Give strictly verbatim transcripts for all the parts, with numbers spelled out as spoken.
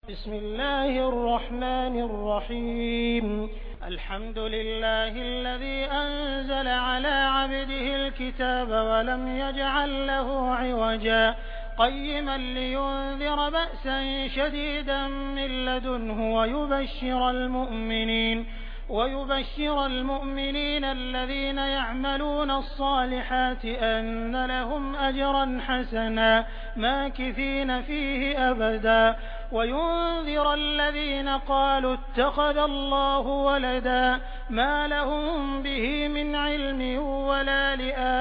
بسم الله الرحمن الرحيم. الحمد لله الذي أنزل على عبده الكتاب ولم يجعل له عوجا قيما لينذر بأسا شديدا من لدنه ويبشر المؤمنين ويبشر المؤمنين الذين يعملون الصالحات أن لهم أجرا حسنا ماكثين فيه أبدا وينذر الذين قالوا اتخذ الله ولدا ما لهم به من علم ولا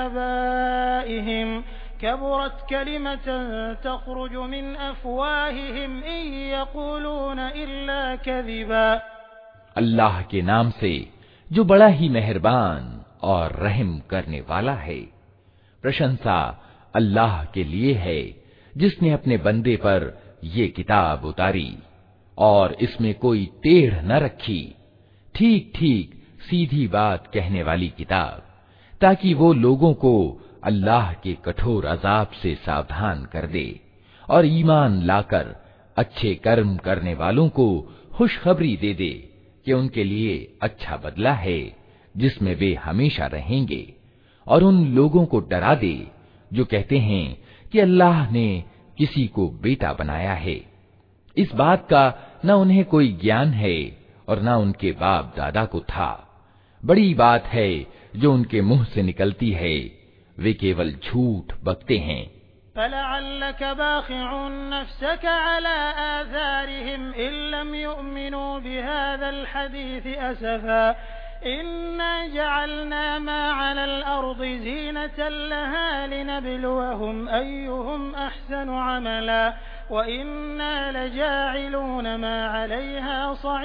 لآبائهم كبرت كلمة تخرج من أفواههم إن يقولون إلا كذبا। अल्लाह के नाम से जो बड़ा ही मेहरबान और रहम करने वाला है। प्रशंसा अल्लाह के लिए है जिसने अपने बंदे पर ये किताब उतारी और इसमें कोई टेढ़ न रखी, ठीक ठीक सीधी बात कहने वाली किताब, ताकि वो लोगों को अल्लाह के कठोर अजाब से सावधान कर दे और ईमान लाकर अच्छे कर्म करने वालों को खुशखबरी दे दे कि उनके लिए अच्छा बदला है जिसमें वे हमेशा रहेंगे, और उन लोगों को डरा दे जो कहते हैं कि अल्लाह ने किसी को बेटा बनाया है। इस बात का न उन्हें कोई ज्ञान है और न उनके बाप दादा को था। बड़ी बात है जो उनके मुंह से निकलती है, वे केवल झूठ बकते हैं। फलअल्लक बाखिउन नफ्सक अला आथारिहिम इन लम युमिनू बिहाज़ल हदीस असफा इन्ना जअलना मा अलल अर्दि ज़ीनतन लहा लिनब्लुवहुम अय्युहुम अहसनु अमला व इन्ना लजाइलून मा अलैहा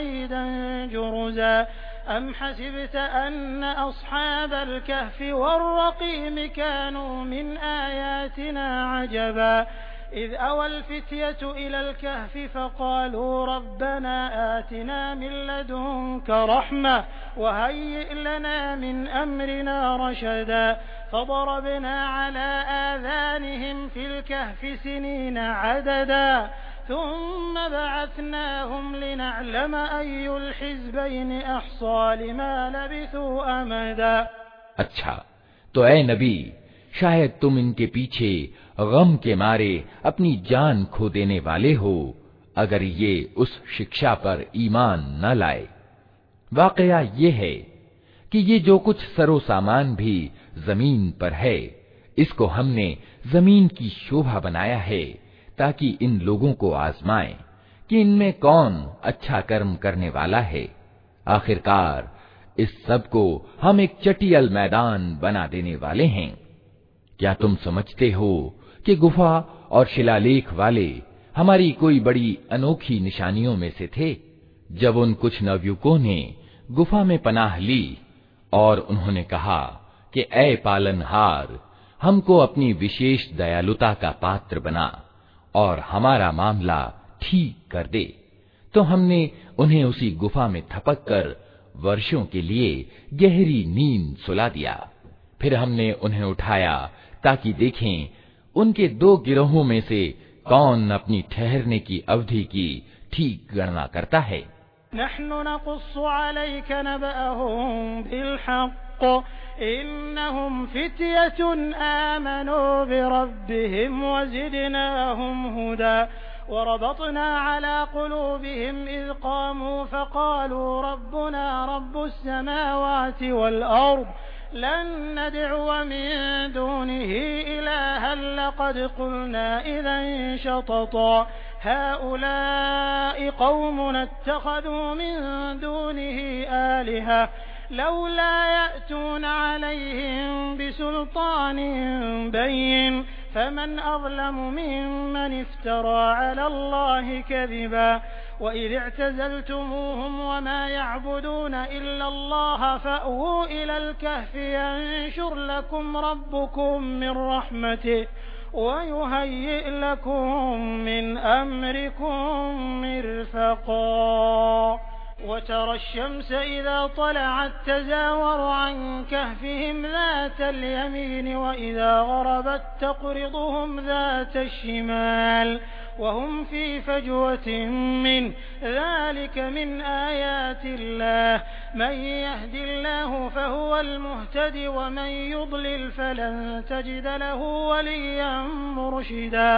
सईदन जुरुज़ा अम हसिबत अन्न अस्हाबल कहफ़ि वर्रक़ीम कानू मिन आयातिना अजबा इज़ अवल फ़ित्यतु इलल कहफ़ि फ़क़ालू रब्बना आतिना मिन लदुनक रहमह वहय्यिअ लना मिन अम्रिना रशदा फ़ضरबना अला आज़ानिहिम फ़िल कहफ़ि सिनीना अददा ثم بعثناهم لنعلم أي الحزبين أحصى لما لبثوا أمدا। अच्छा, तो ऐ नबी, शायद तुम इनके पीछे गम के मारे अपनी जान खो देने वाले हो अगर ये उस शिक्षा पर ईमान न लाए। वाकया ये है कि ये जो कुछ सरो सामान भी जमीन पर है, इसको हमने जमीन की शोभा बनाया है ताकि इन लोगों को आजमाएं कि इनमें कौन अच्छा कर्म करने वाला है। आखिरकार इस सब को हम एक चटियल मैदान बना देने वाले हैं। क्या तुम समझते हो कि गुफा और शिलालेख वाले हमारी कोई बड़ी अनोखी निशानियों में से थे? जब उन कुछ नवयुवकों ने गुफा में पनाह ली और उन्होंने कहा कि ऐ पालनहार, हमको अपनी विशेष दयालुता का पात्र बना और हमारा मामला ठीक कर दे, तो हमने उन्हें उसी गुफा में थपक कर वर्षों के लिए गहरी नींद सुला दिया। फिर हमने उन्हें उठाया ताकि देखें उनके दो गिरोहों में से कौन अपनी ठहरने की अवधि की ठीक गणना करता है। नहनु नक़ुस्सु अलैक नबअहुम बिलहक़्क़ इन्नहुम फ़ित्यतुन आमनू बिरब्बिहिम वज़िदनाहुम हुदा वरबतना अला क़ुलूबिहिम इज़ क़ामू फ़क़ालू रब्बुना रब्बुस समावाति वल अर्द लन नद'ुव मिन दूनिही इलाहन लक़द क़ुलना इज़न शतता हाउलाइ क़ौमुना इत्तख़ज़ू मिन दूनिही आलिहा लौला यअतून अलैहिम बिसुल्तानिन बय्यिन फमन अज़लमु मिम्मन इफ्तरा अला अल्लाहि कज़िबा वइज़ इअ्तज़लतमूहुम वमा यअबुदून इल्ला अल्लाह फ़अवू इलल कहफ़ि यंशुर लकुम रब्बुकुम मिन रहमतिहि वयुहय्यिअ लकुम मिन अम्रिकुम मिरफ़क़ा وترى الشمس إذا طلعت تزاور عن كهفهم ذات اليمين وإذا غربت تقرضهم ذات الشمال वहुम फी फजवतिन मिन ज़ालिक मिन आयातिल्लाह मन यहदिल्लाहु फहुवल मुहतदी व मन युضलिल फलन तजिद लहु वलिय्यन मुरशिदा।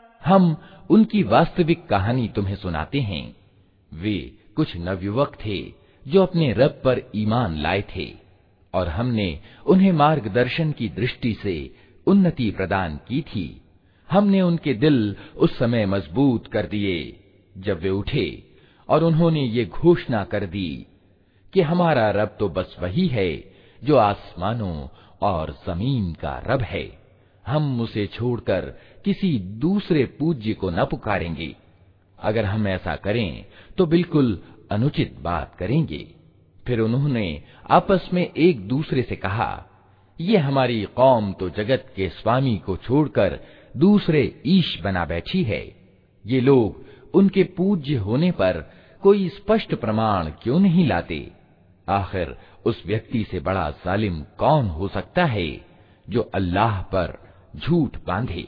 हम उनकी वास्तविक कहानी तुम्हें सुनाते हैं। वे कुछ नवयुवक थे जो अपने रब पर ईमान लाए थे और हमने उन्हें मार्गदर्शन की दृष्टि से उन्नति प्रदान की थी। हमने उनके दिल उस समय मजबूत कर दिए जब वे उठे और उन्होंने ये घोषणा कर दी कि हमारा रब तो बस वही है जो आसमानों और जमीन का रब है, हम उसे छोड़कर किसी दूसरे पूज्य को न पुकारेंगे। अगर हम ऐसा करें तो बिल्कुल अनुचित बात करेंगे। फिर उन्होंने आपस में एक दूसरे से कहा, ये हमारी कौम तो जगत के स्वामी को छोड़कर दूसरे ईश बना बैठी है। ये लोग उनके पूज्य होने पर कोई स्पष्ट प्रमाण क्यों नहीं लाते? आखिर उस व्यक्ति से बड़ा जालिम कौन हो सकता है जो अल्लाह पर झूठ बांधे।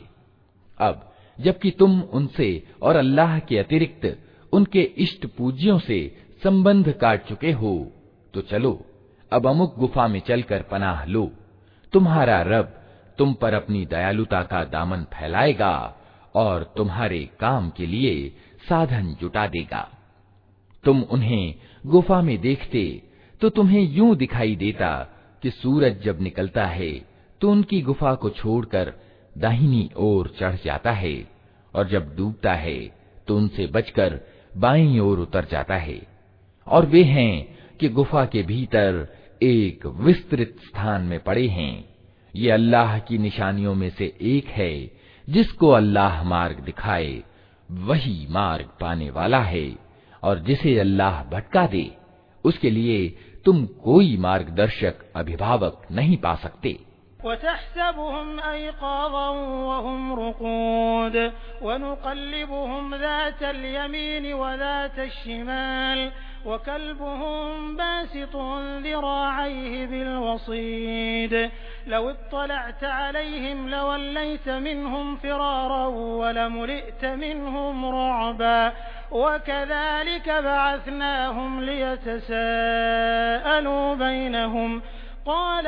अब जबकि तुम उनसे और अल्लाह के अतिरिक्त उनके इष्ट पूज्यों से संबंध काट चुके हो, तो चलो अब अमुक गुफा में चलकर पनाह लो। तुम्हारा रब तुम पर अपनी दयालुता का दामन फैलाएगा और तुम्हारे काम के लिए साधन जुटा देगा। तुम उन्हें गुफा में देखते तो तुम्हें यूं दिखाई देता कि सूरज जब निकलता है तो उनकी गुफा को छोड़कर दाहिनी ओर चढ़ जाता है और जब डूबता है तो उनसे बचकर बाईं ओर उतर जाता है। और वे हैं कि गुफा के भीतर एक विस्तृत स्थान में पड़े हैं। ये अल्लाह की निशानियों में से एक है। जिसको अल्लाह मार्ग दिखाए वही मार्ग पाने वाला है, और जिसे अल्लाह भटका दे उसके लिए तुम कोई मार्गदर्शक अभिभावक नहीं पा सकते। वतहसबुहुम अयक़ाज़न वहुम रुक़ूद वनुक़ल्लिबुहुम ज़ातल यमीन व ज़ातश शिमाल वकल्बुहुम बासितुन ज़िराअयहि बिलवसीद लौ इत्तलअत अलैहिम लवल्लैत मिनहुम फ़िरारन वलमुलिअत मिनहुम रअबा वकज़ालिक बअथनाहुम लियतसाअलू बैनहुम क़ाल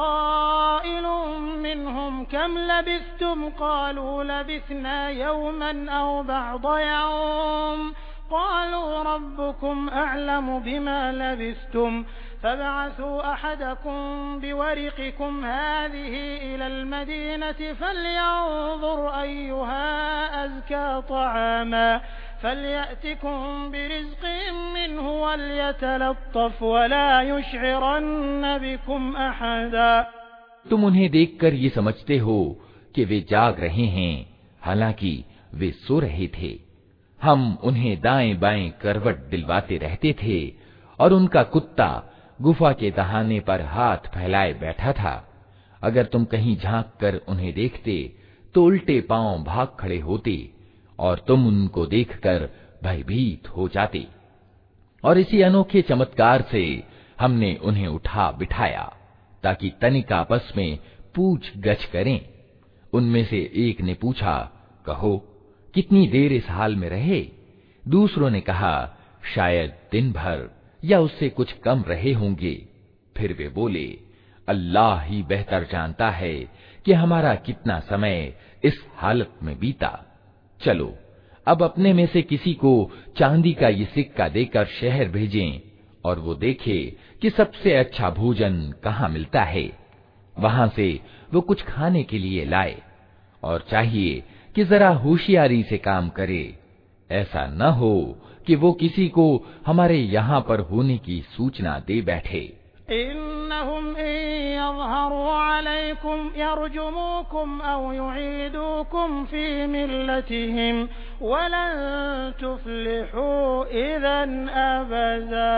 क़ाइलुम मिनहुम कम लबिस्थुम क़ालू लबिथना यौमन औ बअद यौम क़ालू रब्बुकुम अअलमु बिमा लबिस्थुम फबअथू अहदकुम बिवरिक़िकुम हाज़िही इलल मदीनति फ़ल्यंज़ुर अय्युहा अज़्का तआमा फलयअतिकुम बिरिज़्क़िन मिन्हु वलयतलत्तफ़ वला युशዒरन्न बिकुम अहदा। तुम उन्हें देखकर ये समझते हो कि वे जाग रहे हैं, हालांकि वे सो रहे थे। हम उन्हें दाएं बाएं करवट दिलवाते रहते थे और उनका कुत्ता गुफा के दहाने पर हाथ फैलाए बैठा था। अगर तुम कहीं झांक कर उन्हें देखते तो उल्टे पांव भाग खड़े होते और तुम उनको देखकर भयभीत हो जाते। और इसी अनोखे चमत्कार से हमने उन्हें उठा बिठाया ताकि तनिक आपस में पूछ गछ करें। उनमें से एक ने पूछा, कहो कितनी देर इस हाल में रहे? दूसरों ने कहा, शायद दिन भर या उससे कुछ कम रहे होंगे। फिर वे बोले, अल्लाह ही बेहतर जानता है कि हमारा कितना समय इस हालत में बीता। चलो अब अपने में से किसी को चांदी का ये सिक्का देकर शहर भेजें और वो देखे कि सबसे अच्छा भोजन कहाँ मिलता है। वहां से वो कुछ खाने के लिए लाए और चाहिए कि जरा होशियारी से काम करे। ऐसा न हो कि वो किसी को हमारे यहाँ पर होने की सूचना दे बैठे। इन्नहुम यज़हरू अलैकुम यरजुमुकुम औ युईदुकुम फी मिल्लतिहिम वलन तुफ्लिहू इज़न अबदा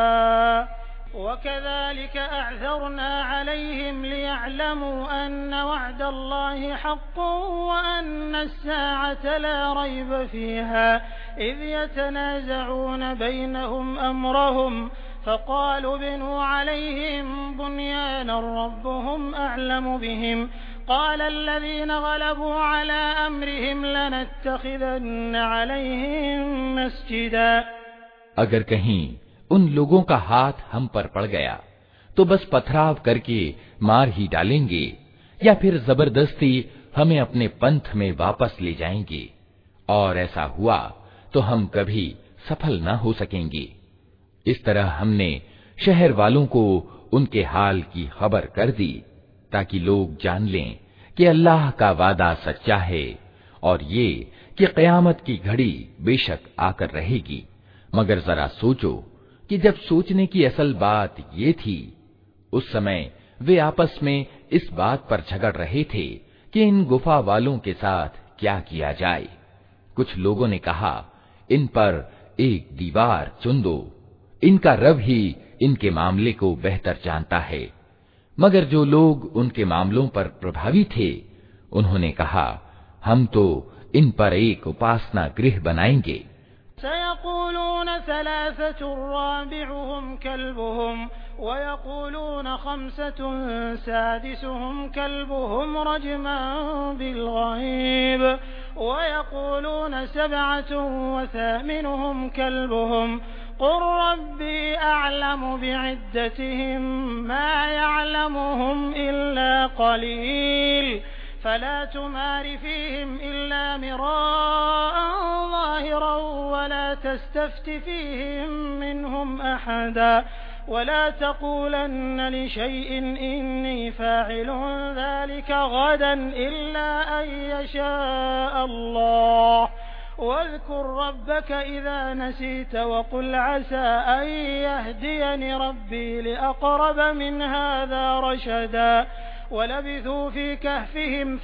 वकज़ालिक अअ्थरना अलैहिम लियअलमू अन्न वअदल्लाहि हक़्क़ुन व अन्न अस्साअत ला रैब फीहा इज़ यतनाज़ऊन बैनहुम अम्रहुम फ़क़ालू बिनू अलैहिम बुन्यानन रब्बुहुम अअलमु बिहिम क़ाल अल्लज़ीना ग़लबू अला अम्रिहिम लनत्तख़िज़न्न अलैहिम मस्जिदा। अगर कहीं उन लोगों का हाथ हम पर पड़ गया तो बस पथराव करके मार ही डालेंगे या फिर जबरदस्ती हमें अपने पंथ में वापस ले जाएंगे, और ऐसा हुआ तो हम कभी सफल न हो सकेंगे। इस तरह हमने शहर वालों को उनके हाल की खबर कर दी ताकि लोग जान लें कि अल्लाह का वादा सच्चा है और ये कि क़यामत की घड़ी बेशक आकर रहेगी। मगर जरा सोचो कि जब सोचने की असल बात ये थी, उस समय वे आपस में इस बात पर झगड़ रहे थे कि इन गुफा वालों के साथ क्या किया जाए। कुछ लोगों ने कहा, इन पर एक दीवार चुन दो, इनका रब ही इनके मामले को बेहतर जानता है। मगर जो लोग उनके मामलों पर प्रभावी थे, उन्होंने कहा, हम तो इन पर एक उपासना गृह बनाएंगे। सयक़ूलून सलासतुन राबिउहुम कल्बुहुम वयक़ूलून खम्सतुन सादिसुहुम कल्बुहुम रजमन बिलग़ैब वयक़ूलून सबअतुन वसामिनुहुम कल्बुहुम क़ुल रब्बी अअलमु बिइद्दतिहिम मा यअलमुहुम इल्ला क़लील फला तुमारि फ़ीहिम इल्ला मिराअन ज़ाहिरन वला तस्तफ्ति फ़ीहिम मिनहुम अहदा वला तक़ूलन्न लिशैइन इन्नी फ़ाइलुन ज़ालिका गदन इल्ला अन यशाअ अल्लाह वज़्कुर रब्बका इज़ा नसीत वक़ुल असा अन यहदियनि रब्बी लिअक़रब मिन हाज़ा रशदा वलबिथू फ़ी कहफ़िहिम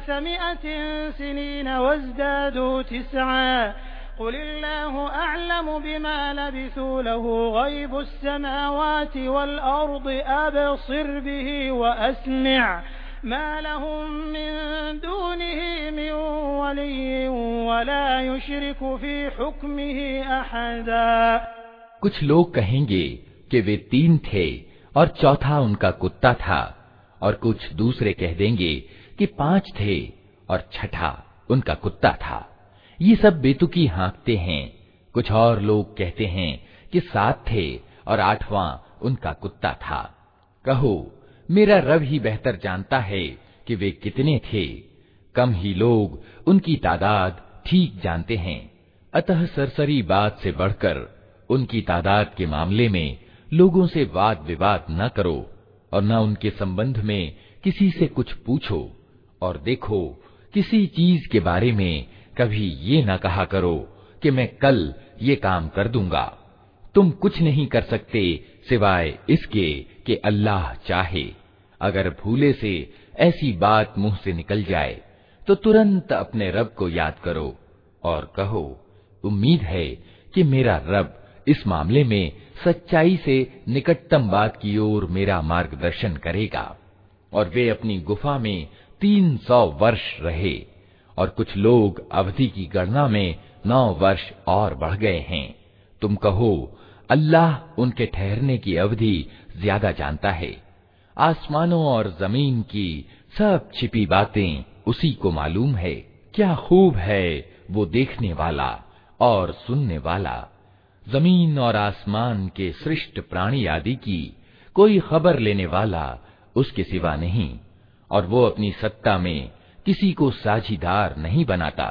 सलासमिअतिन सिनीन वज़्दादू तिस्आ क़ुलिल्लाहु अअलमु बिमा लबिथू लहु ग़ैबुस समावाति वल अर्दि अबसिर बिही व अस्मिअ मा लहुम मिन दूनिही मिन वलिय्यिन वला युशरिकु फ़ी हुक्मिही अहदा। कुछ लोग कहेंगे कि वे तीन थे और चौथा उनका कुत्ता था, और कुछ दूसरे कह देंगे कि पांच थे और छठा उनका कुत्ता था। ये सब बेतुकी हाँकते हैं। कुछ और लोग कहते हैं कि सात थे और आठवां उनका कुत्ता था। कहो, मेरा रब ही बेहतर जानता है कि वे कितने थे। कम ही लोग उनकी तादाद ठीक जानते हैं। अतः सरसरी बात से बढ़कर उनकी तादाद के मामले में लोगों से वाद विवाद न करो और न उनके संबंध में किसी से कुछ पूछो। और देखो, किसी चीज के बारे में कभी ये न कहा करो कि मैं कल ये काम कर दूंगा। तुम कुछ नहीं कर सकते सिवाय इसके कि अल्लाह चाहे। अगर भूले से ऐसी बात मुंह से निकल जाए तो तुरंत अपने रब को याद करो और कहो, उम्मीद है कि मेरा रब इस मामले में सच्चाई से निकटतम बात की ओर मेरा मार्गदर्शन करेगा। और वे अपनी गुफा में तीन सौ वर्ष रहे, और कुछ लोग अवधि की गणना में नौ वर्ष और बढ़ गए हैं। तुम कहो, अल्लाह उनके ठहरने की अवधि ज्यादा जानता है। आसमानों और जमीन की सब छिपी बातें उसी को मालूम है। क्या खूब है वो देखने वाला और सुनने वाला। जमीन और आसमान के सृष्ट प्राणी आदि की कोई खबर लेने वाला उसके सिवा नहीं, और वो अपनी सत्ता में किसी को साझीदार नहीं बनाता।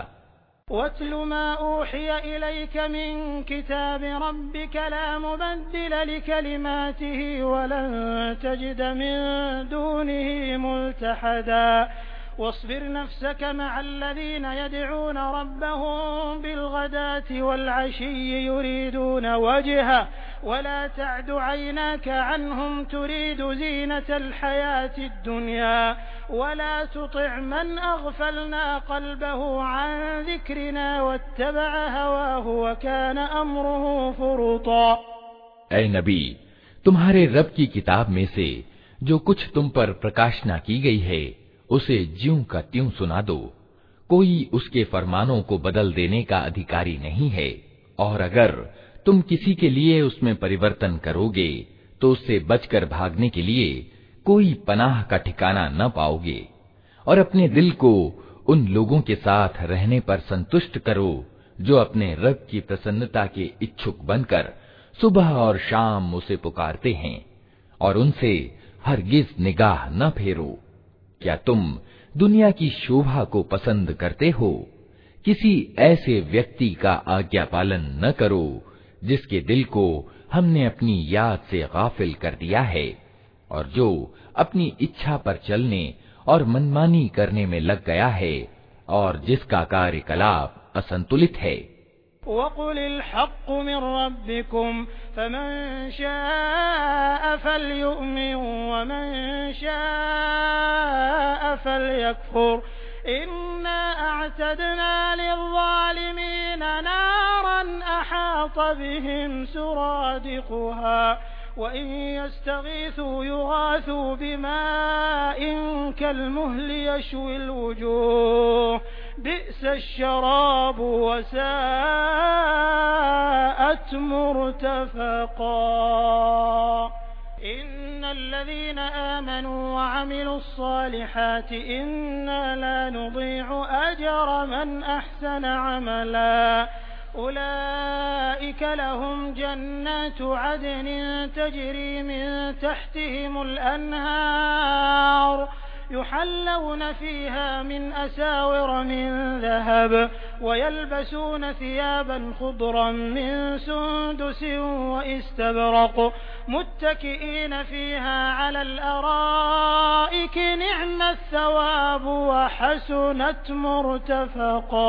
वत्लु मा ऊहिय इलैक मिन किताब रब्बिक ला मुबद्दिल लिकलिमातिही वलन तजिद मिन दूनिही मुल्तहदा वस्बिर नफ्सक मअल्लज़ीन यदऊन रब्बहुम बिलगदाति वल्अशिय्यि युरीदून वजहह वला तअदु ऐनाक अन्हुम तुरीदु ज़ीनतल हयातिद दुनिया वला तुतिअ मन अग़फलना क़ल्बहु अन ज़िक्रिना वत्तबअ हवाहु वकान अम्रुहु फ़ुरुता। ऐ नबी, तुम्हारे रब की किताब में से जो कुछ तुम पर प्रकाशना की गई है उसे ज्यों का त्यों सुना दो। कोई उसके फरमानों को बदल देने का अधिकारी नहीं है, और अगर तुम किसी के लिए उसमें परिवर्तन करोगे तो उससे बचकर भागने के लिए कोई पनाह का ठिकाना न पाओगे। और अपने दिल को उन लोगों के साथ रहने पर संतुष्ट करो जो अपने रब की प्रसन्नता के इच्छुक बनकर सुबह और शाम उसे पुकारते हैं, और उनसे हरगिज निगाह न फेरो। क्या तुम दुनिया की शोभा को पसंद करते हो? किसी ऐसे व्यक्ति का आज्ञा पालन न करो जिसके दिल को हमने अपनी याद से गाफिल कर दिया है, और जो अपनी इच्छा पर चलने और मनमानी करने में लग गया है, और जिसका कार्यकलाप असंतुलित है। वक़ुलिल हक़्क़ु मिन रब्बिकुम फमन शाअ फलयुमिन वमन शाअ फलयकफुर इन्ना अअतदना लिज़्ज़ालिमीन नारन अहात बिहिम सुरादिक़ुहा वइन यस्तगीथू युगाथू बिमाइन कलमुहल यशविल वजूह बि'सश्शराबु वसाअत मुर्तफ़क़ा इन्नल्लज़ीना आमनू वअमिलुस्सालिहाति इन्ना ला नुज़ीअु अजरा मन अहसना अमला उलाइक लहुम जन्नातु अदनिन तजरी मिन तहतिहिमुल अन्हार युहल्लौन फीहा मिन असाविर मिन ज़हब वयल्बसून थियाबन खुद्रन मिन सुंदुसिन वइस्तबरक़ मुत्तकिईन फीहा अलल अराइक निअमत थवाबु वहसुनत मुर्तफ़क़ा।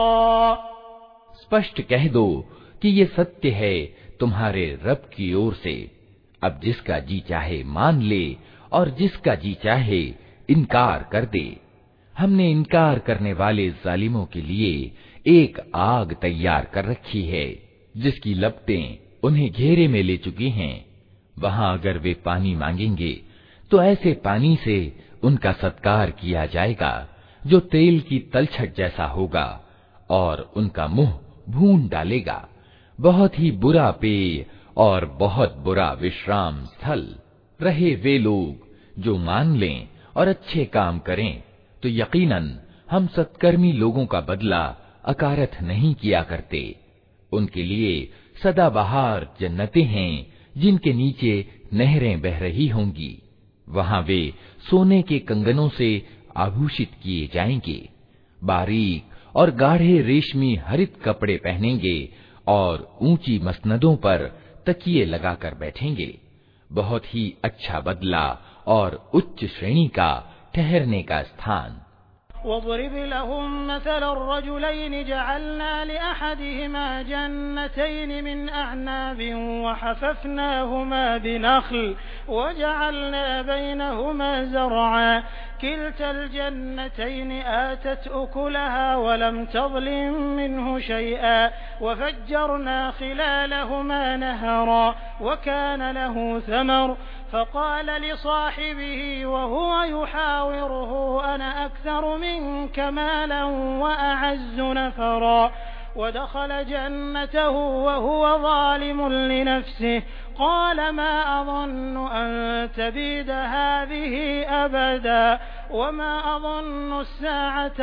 स्पष्ट कह दो कि ये सत्य है तुम्हारे रब की ओर से। अब जिसका जी चाहे मान ले और जिसका जी चाहे इनकार कर दे। हमने इनकार करने वाले जालिमों के लिए एक आग तैयार कर रखी है जिसकी लपटें उन्हें घेरे में ले चुकी हैं। वहां अगर वे पानी मांगेंगे तो ऐसे पानी से उनका सत्कार किया जाएगा जो तेल की तलछट जैसा होगा, और उनका मुंह भून डालेगा। बहुत ही बुरा पेय और बहुत बुरा विश्राम स्थल। रहे वे लोग जो मान लें और अच्छे काम करें, तो यकीनन हम सत्कर्मी लोगों का बदला अकारथ नहीं किया करते। उनके लिए सदाबहार जन्नतें हैं जिनके नीचे नहरें बह रही होंगी। वहां वे सोने के कंगनों से आभूषित किए जाएंगे। बारीक और गाढ़े रेशमी हरित कपड़े पहनेंगे और ऊंची मसनदों पर तकिए लगाकर बैठेंगे। बहुत ही अच्छा बदला और उच्च श्रेणी का ठहरने का स्थान। वज़रिब लहुम मसलन रजुलैन जअलना लिअहदिहिमा जन्नतैन मिन अअनाबिन वहफफनाहुमा बिनख्ल वजअलना बैनहुमा ज़रअ किल्तल जन्नतैन आतत उकुलहा वलम तज़लिम मिन्हु शैअ वफज्जरना खिलालहुमा नहरा वकान लहु समर फ़क़ाल लिसाहिबिही वहुव युहाविरुहु अना अक्थरु मिन्क मालन वअअज़्ज़ु नफ़रा वदख़ल जन्नतहु वहुव ज़ालिमुन लिनफ़्सिहि क़ाल मा अज़ुन्नु अन तबीद हाज़िहि अबदा वमा अज़ुन्नु अस्साअत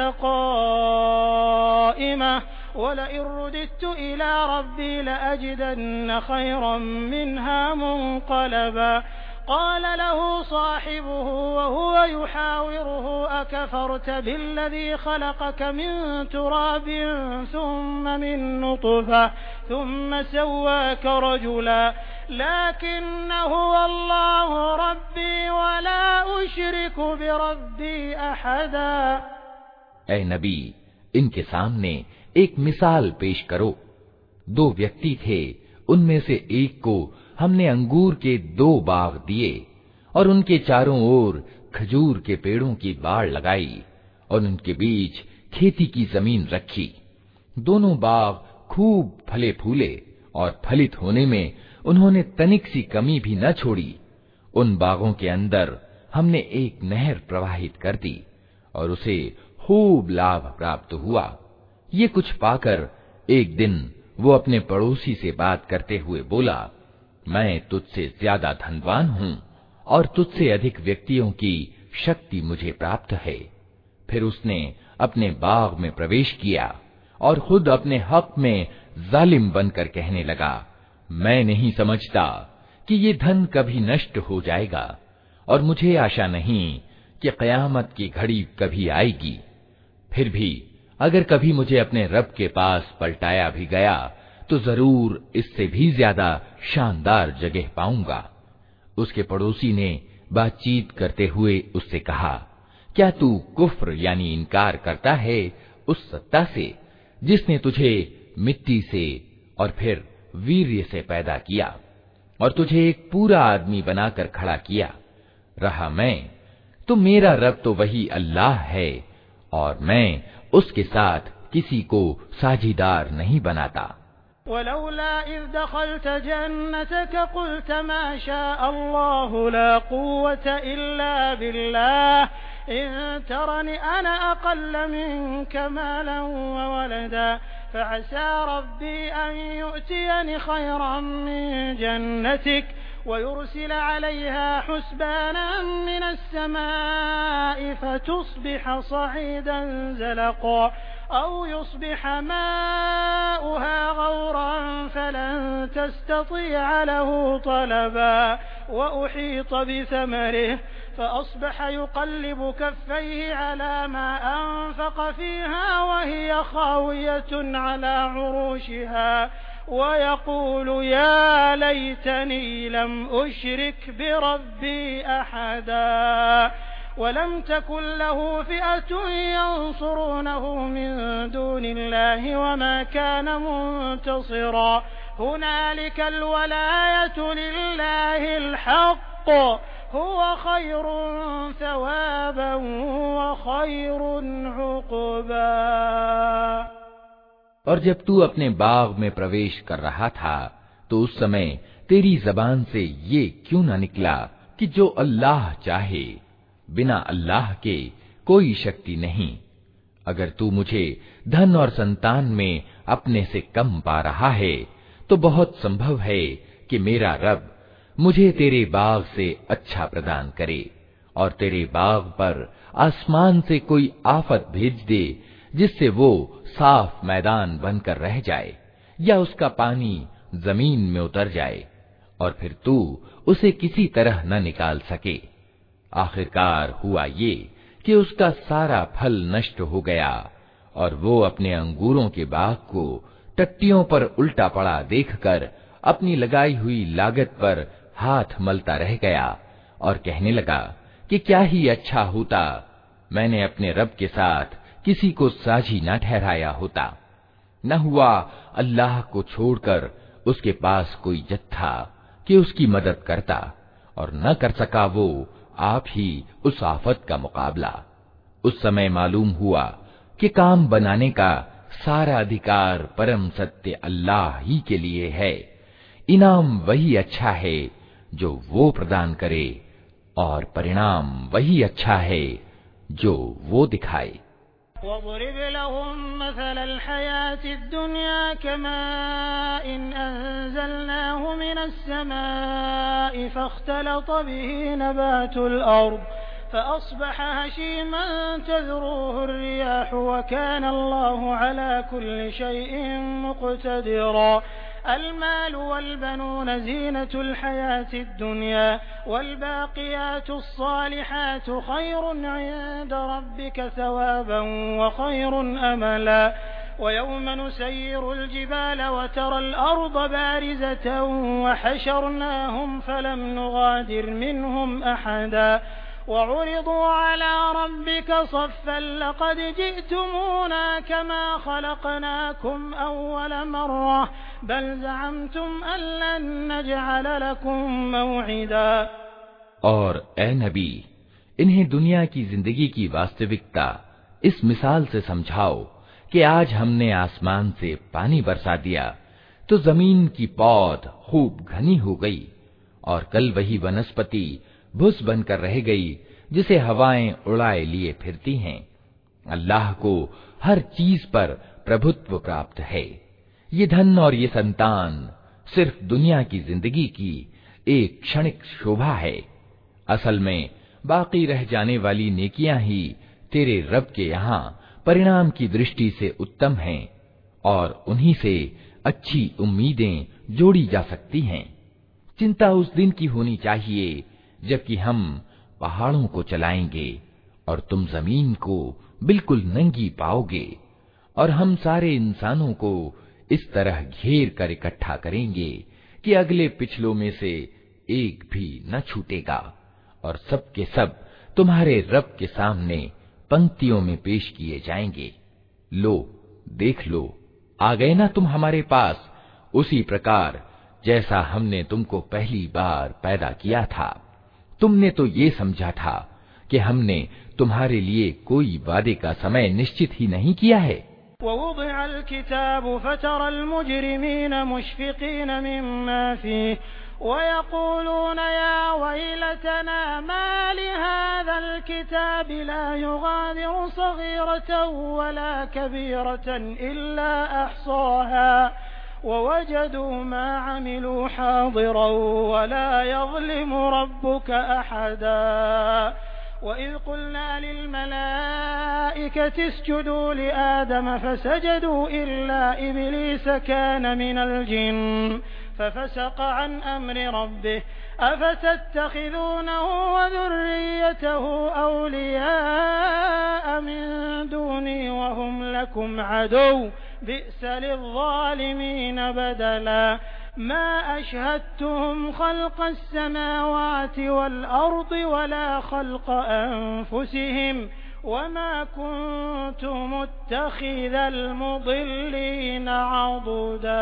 क़ाइमह वलइन रुदिदतु इला रब्बी लअजिदन्न खैरन मिन्हा मुन्क़लबा قال له صاحبه وهو يحاوره أكفرت بالذي خلقك من تراب ثم من نطفة ثم سواك رجلا لكن هو الله ربي ولا أشرك بربي أحدا। ऐ नबी, इनके सामने एक मिसाल पेश करो। दो व्यक्ति थे, उनमें से एक को हमने अंगूर के दो बाग दिए और उनके चारों ओर खजूर के पेड़ों की बाड़ लगाई और उनके बीच खेती की जमीन रखी। दोनों बाग खूब फले फूले और फलित होने में उन्होंने तनिक सी कमी भी न छोड़ी। उन बागों के अंदर हमने एक नहर प्रवाहित कर दी और उसे खूब लाभ प्राप्त हुआ। ये कुछ पाकर एक दिन वो अपने पड़ोसी से बात करते हुए बोला, मैं तुझसे ज्यादा धनवान हूँ और तुझसे अधिक व्यक्तियों की शक्ति मुझे प्राप्त है। फिर उसने अपने बाग में प्रवेश किया और खुद अपने हक में जालिम बनकर कहने लगा, मैं नहीं समझता कि ये धन कभी नष्ट हो जाएगा और मुझे आशा नहीं कि क़यामत की घड़ी कभी आएगी। फिर भी अगर कभी मुझे अपने रब के पास पलटाया भी गया तो जरूर इससे भी ज्यादा शानदार जगह पाऊंगा। उसके पड़ोसी ने बातचीत करते हुए उससे कहा, क्या तू कुफ्र यानी इनकार करता है उस सत्ता से जिसने तुझे मिट्टी से और फिर वीर्य से पैदा किया और तुझे एक पूरा आदमी बनाकर खड़ा किया। रहा मैं तो मेरा रब तो वही अल्लाह है और मैं उसके साथ किसी को साझीदार नहीं बनाता। वलौला इज़ दख़ल्त जन्नतक क़ुल्त मा शाअ अल्लाहु ला क़ुव्वत इल्ला बिल्लाह इन तरनी अना अक़ल्ल मिनक मालन व वलदा फ़असा रब्बी अन यु'तियनि ख़ैरन मिन जन्नतिक वयुरसिल अलैहा हुस्बानन मिनस समाइ फ़तुस्बिह सईदन ज़लक़ा औ युस्बिह माउहा गौरन फलन तस्ततिअ लहु तलबा व उहीत बिसमरिह फ़अस्बह युक़ल्लिबु कफ़्फ़ैहि अला मा अनफ़क़ फ़ीहा वहिय ख़ावियतुन अला उरूशिहा वयक़ूलु या लैतनी लम उश्रिक बिरब्बी अहदा वलम तकुन लहु फ़िअतुन यंसुरूनहु मिन दूनिल्लाहि वमा कान मुंतसिरा हुनालिकल वलायतु लिल्लाहिल हक़्क़ हुवा खैरुन सवाबन व खैरुन उक़बा। और जब तू अपने बाग में प्रवेश कर रहा था तो उस समय तेरी जबान से ये क्यों न निकला कि जो अल्लाह चाहे, बिना अल्लाह के कोई शक्ति नहीं। अगर तू मुझे धन और संतान में अपने से कम पा रहा है तो बहुत संभव है कि मेरा रब मुझे तेरे बाग से अच्छा प्रदान करे और तेरे बाग पर आसमान से कोई आफत भेज दे जिससे वो साफ मैदान बनकर रह जाए या उसका पानी जमीन में उतर जाए और फिर तू उसे किसी तरह न निकाल सके। आखिरकार हुआ ये कि उसका सारा फल नष्ट हो गया और वो अपने अंगूरों के बाग को टट्टियों पर उल्टा पड़ा देखकर अपनी लगाई हुई लागत पर हाथ मलता रह गया और कहने लगा कि क्या ही अच्छा होता मैंने अपने रब के साथ किसी को साझी न ठहराया होता। न हुआ अल्लाह को छोड़कर उसके पास कोई जत्था कि उसकी मदद करता और न कर सका वो आप ही उस आफत का मुकाबला। उस समय मालूम हुआ कि काम बनाने का सारा अधिकार परम सत्य अल्लाह ही के लिए है। इनाम वही अच्छा है जो वो प्रदान करे और परिणाम वही अच्छा है जो वो दिखाए। वज़रिब लहुम मसलल हयातिद दुनिया कमाइन अंज़लनाहु मिनस समाइ फ़ख्तलत बिही नबातुल अर्द फ़अस्बह हशीमन तज़रुहु अर्रियाह व काना अल्लाहु अला कुल्लि शैइन मुक़तदिरा। المال والبنون زينة الحياة الدنيا والباقيات الصالحات خير عند ربك ثوابا وخير أملا ويوم نسير الجبال وترى الأرض بارزة وحشرناهم فلم نغادر منهم أحدا وعرضوا على ربك صفا لقد جئتمونا كما خلقناكم أول مرة بل زعمتم أن لن نجعل لكم موعدا। और ए नबी, इन्हें दुनिया की जिंदगी की वास्तविकता इस मिसाल से समझाओ कि आज हमने आसमान से पानी बरसा दिया तो जमीन की पौध खूब घनी हो गई और कल वही वनस्पति भुस बनकर रह गई जिसे हवाएं उड़ाए लिए फिरती हैं। अल्लाह को हर चीज पर प्रभुत्व प्राप्त है। ये धन और ये संतान सिर्फ दुनिया की जिंदगी की एक क्षणिक शोभा है। असल में बाकी रह जाने वाली नेकियां ही तेरे रब के यहाँ परिणाम की दृष्टि से उत्तम हैं और उन्हीं से अच्छी उम्मीदें जोड़ी जा सकती हैं। चिंता उस दिन की होनी चाहिए जबकि हम पहाड़ों को चलाएंगे और तुम जमीन को बिल्कुल नंगी पाओगे और हम सारे इंसानों को इस तरह घेर कर इकट्ठा करेंगे कि अगले पिछलों में से एक भी न छूटेगा और सब के सब तुम्हारे रब के सामने पंक्तियों में पेश किए जाएंगे। लो देख लो, आ गए ना तुम हमारे पास उसी प्रकार जैसा हमने तुमको पहली बार पैदा किया था। तुमने तो ये समझा था कि हमने तुम्हारे लिए कोई वादे का समय निश्चित ही नहीं किया है। ववुदिअल किताबु फतरल मुजरिमीन मुश्फिकीन मिम्मा फीह वयक़ूलून या वैलतना मा लिहाज़ल किताबि ला युग़ादिरु सग़ीरतन वला कबीरतन इल्ला अहसाहा ववजदू मा अमिलू हाज़िरन वला यज़लिमु रब्बुका अहदा वइज़ क़ुल्ना लिलमलाइकति इसजुदू लिआदम फसजदू इल्ला इब्लीस कान मिनल जिन्न फफसक़ अन अम्रि रब्बिह अफतत्तख़िज़ूनहु वज़ुर्रिय्यतहु औलियाअ मिन दूनी वहुम लकुम अदुव्व बि'स लिज़्ज़ालिमीन बदला मा अशहदतुहुम ख़ल्क़स समावाति वल अर्दि वला ख़ल्क़ अनफुसिहिम वमा कुन्तु मुत्तख़िज़ल मुदिल्लीन अज़ुदा।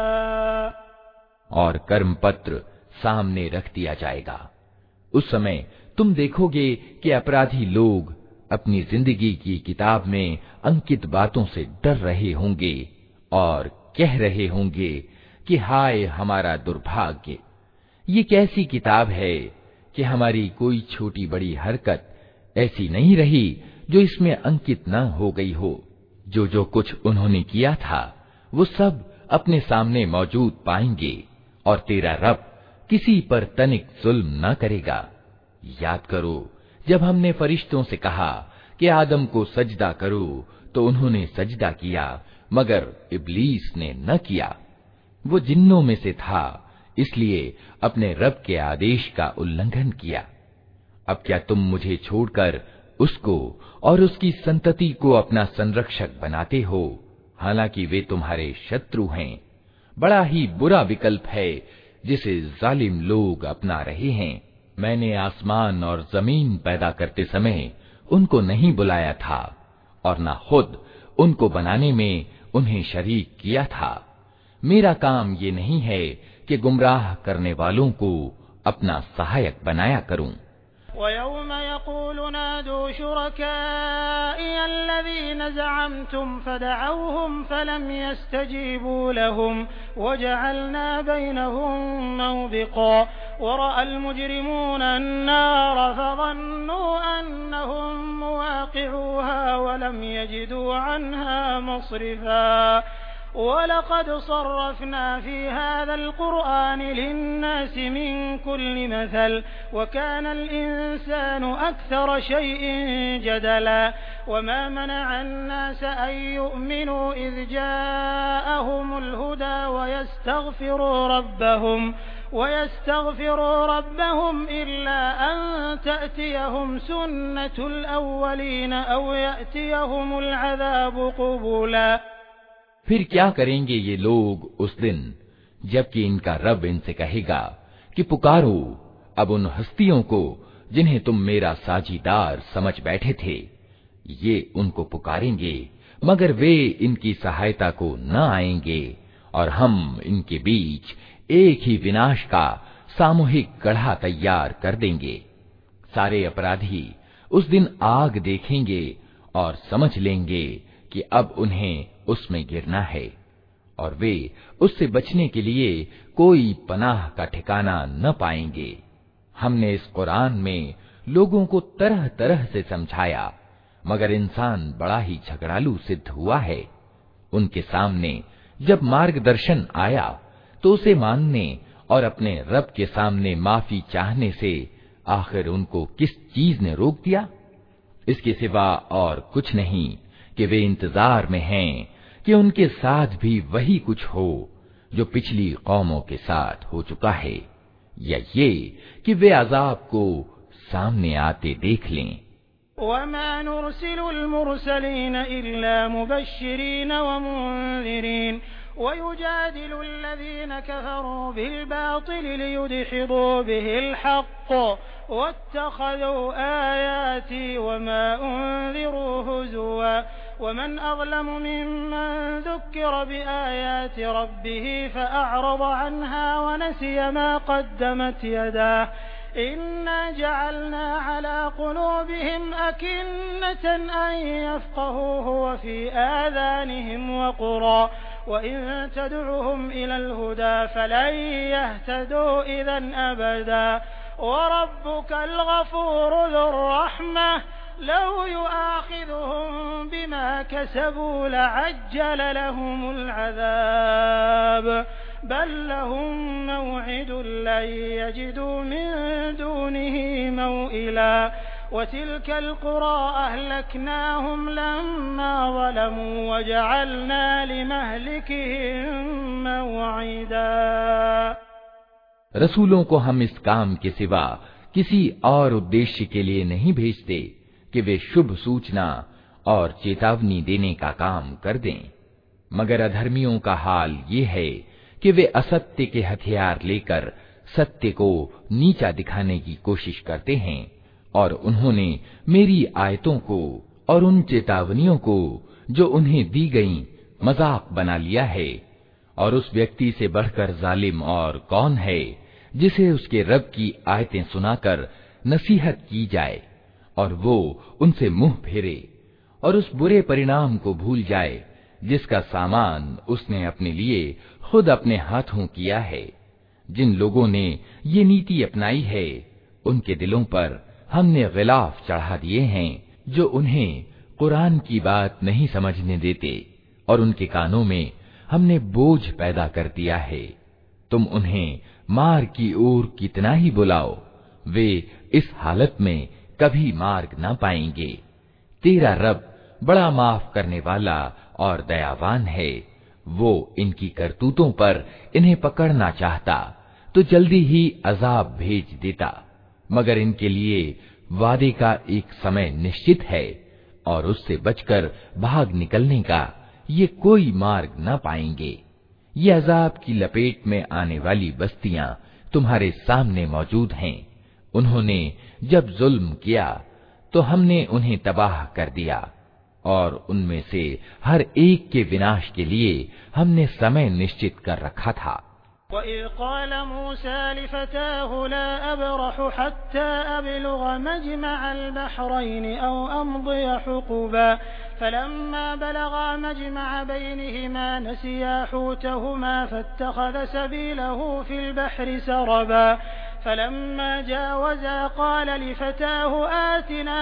और कर्म पत्र सामने रख दिया जाएगा। उस समय तुम देखोगे कि अपराधी लोग अपनी जिंदगी की किताब में अंकित बातों से डर रहे होंगे और कह रहे होंगे कि हाय हमारा दुर्भाग्य, ये कैसी किताब है कि हमारी कोई छोटी बड़ी हरकत ऐसी नहीं रही जो इसमें अंकित न हो गई हो। जो जो कुछ उन्होंने किया था वो सब अपने सामने मौजूद पाएंगे और तेरा रब किसी पर तनिक जुल्म न करेगा। याद करो जब हमने फरिश्तों से कहा कि आदम को सजदा करो तो उन्होंने सजदा किया मगर इब्लीस ने न किया। वो जिन्नों में से था, इसलिए अपने रब के आदेश का उल्लंघन किया। अब क्या तुम मुझे छोड़कर उसको और उसकी संतति को अपना संरक्षक बनाते हो, हालांकि वे तुम्हारे शत्रु हैं। बड़ा ही बुरा विकल्प है जिसे जालिम लोग अपना रहे हैं। मैंने आसमान और जमीन पैदा करते समय उनको नहीं बुलाया था और न खुद उनको बनाने में उन्हें शरीक किया था। मेरा काम ये नहीं है कि गुमराह करने वालों को अपना सहायक बनाया करूं। वयौम यक़ूलु नादू शुरकाई अल्लज़ीना ज़अमतुम फदअऊहुम फलम यस्तजीबू लहुम वजअलना बैनहुम मौबिक़ा वरअल मुजरिमूना अन्नार फज़न्नू अन्नहुम मुवाक़िऊहा वलम यजिदू अन्हा मस्रिफा वलक़द सर्रफ़ना फ़ी हाज़ल क़ुरआनि लिन्नासि मिन कुल्लि मसल वकानल इंसानु अक्सर शैइन जदला वमा मनअ अन्नास अन यु'मिनू इज़ जाअहुमुल हुदा वयस्तग़फ़िरू रब्बहुम वयस्तग़फ़िरू रब्बहुम इल्ला अन तअतियहुम सुन्नतुल अव्वलीन अव यअतियहुमुल अज़ाबु क़ुबूला। फिर क्या करेंगे ये लोग उस दिन जबकि इनका रब इनसे कहेगा कि पुकारो अब उन हस्तियों को जिन्हें तुम मेरा साझीदार समझ बैठे थे। ये उनको पुकारेंगे मगर वे इनकी सहायता को न आएंगे और हम इनके बीच एक ही विनाश का सामूहिक गढ़ा तैयार कर देंगे। सारे अपराधी उस दिन आग देखेंगे और समझ लेंगे कि अब उन्हें उसमें गिरना है और वे उससे बचने के लिए कोई पनाह का ठिकाना न पाएंगे। हमने इस कुरान में लोगों को तरह तरह से समझाया मगर इंसान बड़ा ही झगड़ालू सिद्ध हुआ है। उनके सामने जब मार्गदर्शन आया तो उसे मानने और अपने रब के सामने माफी चाहने से आखिर उनको किस चीज ने रोक दिया? इसके सिवा और कुछ नहीं कि वे इंतजार में हैं कि उनके साथ भी वही कुछ हो जो पिछली कौमों के साथ हो चुका है, या ये कि वे अजाब को सामने आते देख लें। वमा नुरसिलुल मुरसलीन इल्ला मुबश्शिरीन व मुंज़िरीन वयुजादिलुल्लज़ीन कफ़रू बिलबातिल लियुदहिदू बिहिल हक़्क़ वत्तख़ज़ू आयाती वमा उन्ज़िरू हुज़ुवा वमन अज़लमु मिम्मन ज़ुक्किर बिआयाति रब्बिह फ़अअरज़ अन्हा वनसिय मा क़द्दमत यदाह इन्ना जअलना अला क़ुलूबिहिम अकिन्नतन अन यफ़क़हूहु व फ़ी आज़ानिहिम वक़रा वइन तदउहुम इलल हुदा फ़लन यहतदू इज़न अबदा वरब्बुकल गफ़ूरु ज़ुर रहमह लौ युआख़िज़ुहुम बिमा कसबू लअज्जल लहुमुल अज़ाब बल लहुम मौइदुन लन यजिदू मिन दूनिही मौइला वतिल्कल क़ुरा अहलकनाहुम लम्मा ज़लमू वजअलना लिमहलिकिहिम मौइदा। रसूलों को हम इस काम के सिवा किसी और उद्देश्य के लिए नहीं भेजते कि वे शुभ सूचना और चेतावनी देने का काम कर दें, मगर अधर्मियों का हाल ये है कि वे असत्य के हथियार लेकर सत्य को नीचा दिखाने की कोशिश करते हैं, और उन्होंने मेरी आयतों को और उन चेतावनियों को जो उन्हें दी गईं मजाक बना लिया है। और उस व्यक्ति से बढ़कर जालिम और कौन है जिसे उसके रब की आयतें सुनाकर नसीहत की जाए और वो उनसे मुंह फेरे और उस बुरे परिणाम को भूल जाए जिसका सामान उसने अपने लिए खुद अपने हाथों किया है। जिन लोगों ने ये नीति अपनाई है उनके दिलों पर हमने गिलाफ चढ़ा दिए हैं जो उन्हें कुरान की बात नहीं समझने देते, और उनके कानों में हमने बोझ पैदा कर दिया है। तुम उन्हें मार्ग की ओर कितना ही बुलाओ, वे इस हालत में कभी मार्ग न पाएंगे। तेरा रब बड़ा माफ करने वाला और दयावान है। वो इनकी करतूतों पर इन्हें पकड़ना चाहता तो जल्दी ही अजाब भेज देता, मगर इनके लिए वादे का एक समय निश्चित है और उससे बचकर भाग निकलने का ये कोई मार्ग न पाएंगे। ये अजाब की लपेट में आने वाली बस्तियां तुम्हारे सामने मौजूद हैं। उन्होंने जब जुल्म किया तो हमने उन्हें तबाह कर दिया, और उनमें से हर एक के विनाश के लिए हमने समय निश्चित कर रखा था। वइज़ क़ाल मूसा लिफ़ताहु ला अब्रहु हत्ता अब्लुग़ मजमअल बहरैन औ अमज़िय हुक़बा फलम्मा बलग़ा मजमअ बैनहिमा नसिया हूतहुमा फत्तख़ज़ सबीलहु फ़िल बहरि सरबा फलम्मा जावज़ा क़ाल लिफ़ताहु आतिना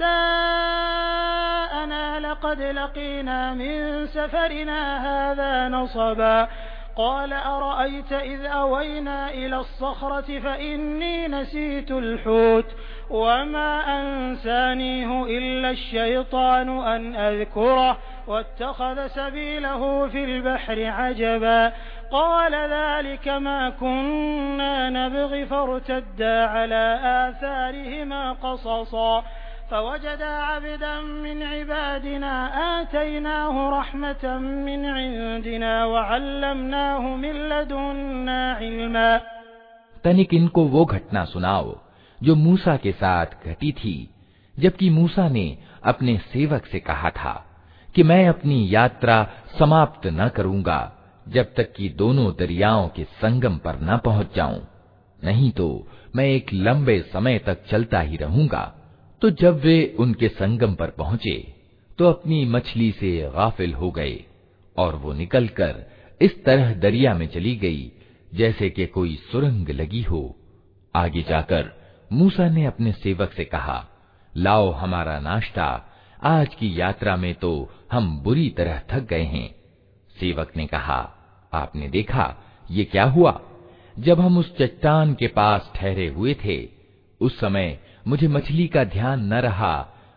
ग़दाअना लक़द लक़ीना मिन सफ़रिना हाज़ा नصबा قال أرأيت إذ أوينا إلى الصخرة فإني نسيت الحوت وما أنسانيه إلا الشيطان أن أذكره واتخذ سبيله في البحر عجبا قال ذلك ما كنا نبغي فارتدا على آثارهما قصصا فوجدا عبدا من عبادنا آتيناه رحمة من عندنا وعلمناه من لدنا علما। तनिक इनको वो घटना सुनाओ जो मूसा के साथ घटी थी, जबकि मूसा ने अपने सेवक से कहा था कि मैं अपनी यात्रा समाप्त न करूंगा जब तक कि दोनों दरियाओं के संगम पर न पहुंच जाऊं, नहीं तो मैं एक लंबे समय तक चलता ही रहूंगा। तो जब वे उनके संगम पर पहुंचे तो अपनी मछली से गाफिल हो गए और वो निकलकर इस तरह दरिया में चली गई जैसे कि कोई सुरंग लगी हो। आगे जाकर मूसा ने अपने सेवक से कहा, लाओ हमारा नाश्ता, आज की यात्रा में तो हम बुरी तरह थक गए हैं। सेवक ने कहा, आपने देखा ये क्या हुआ? जब हम उस चट्टान के पास ठहरे हुए थे उस समय मुझे मछली का ध्यान न रहा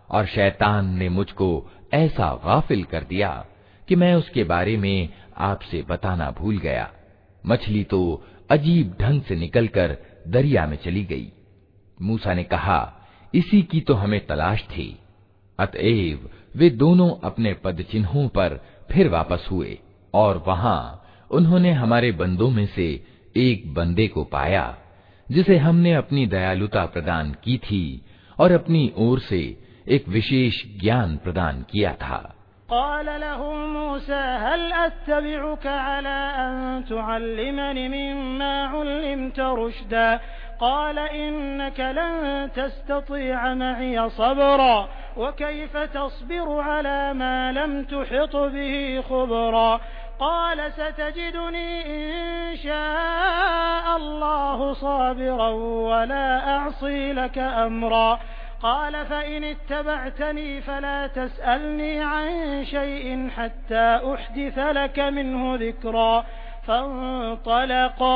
और शैतान ने मुझको ऐसा गाफिल कर दिया कि मैं उसके बारे में आपसे बताना भूल गया। मछली तो अजीब ढंग से निकलकर दरिया में चली गई। मूसा ने कहा, इसी की तो हमें तलाश थी। अतएव वे दोनों अपने पद चिन्हों पर फिर वापस हुए और वहां उन्होंने हमारे बंदों में से एक बंदे को पाया जिसे हमने अपनी दयालुता प्रदान की थी और अपनी ओर से एक विशेष ज्ञान प्रदान किया था। क़ाल लहू मूसा हल अत्तबिउका अला अन तुअल्लिमनी मिम्मा उल्लिमत रुश्दा क़ाल इन्नका लन तस्ततीअ मइय सबरा व कैफ़ तस्बिरु अला मा लम तुहित बिही खुबरा क़ाल सतजिदुनी इंशाअ अल्लाहु साबिरन वला अअसी लक अम्रा क़ाल फ़इन इत्तबअतनी फ़ला तस्अलनी अन शैइन हत्ता उहदिस लक मिन्हु ज़िक्रा फ़न्तलक़ा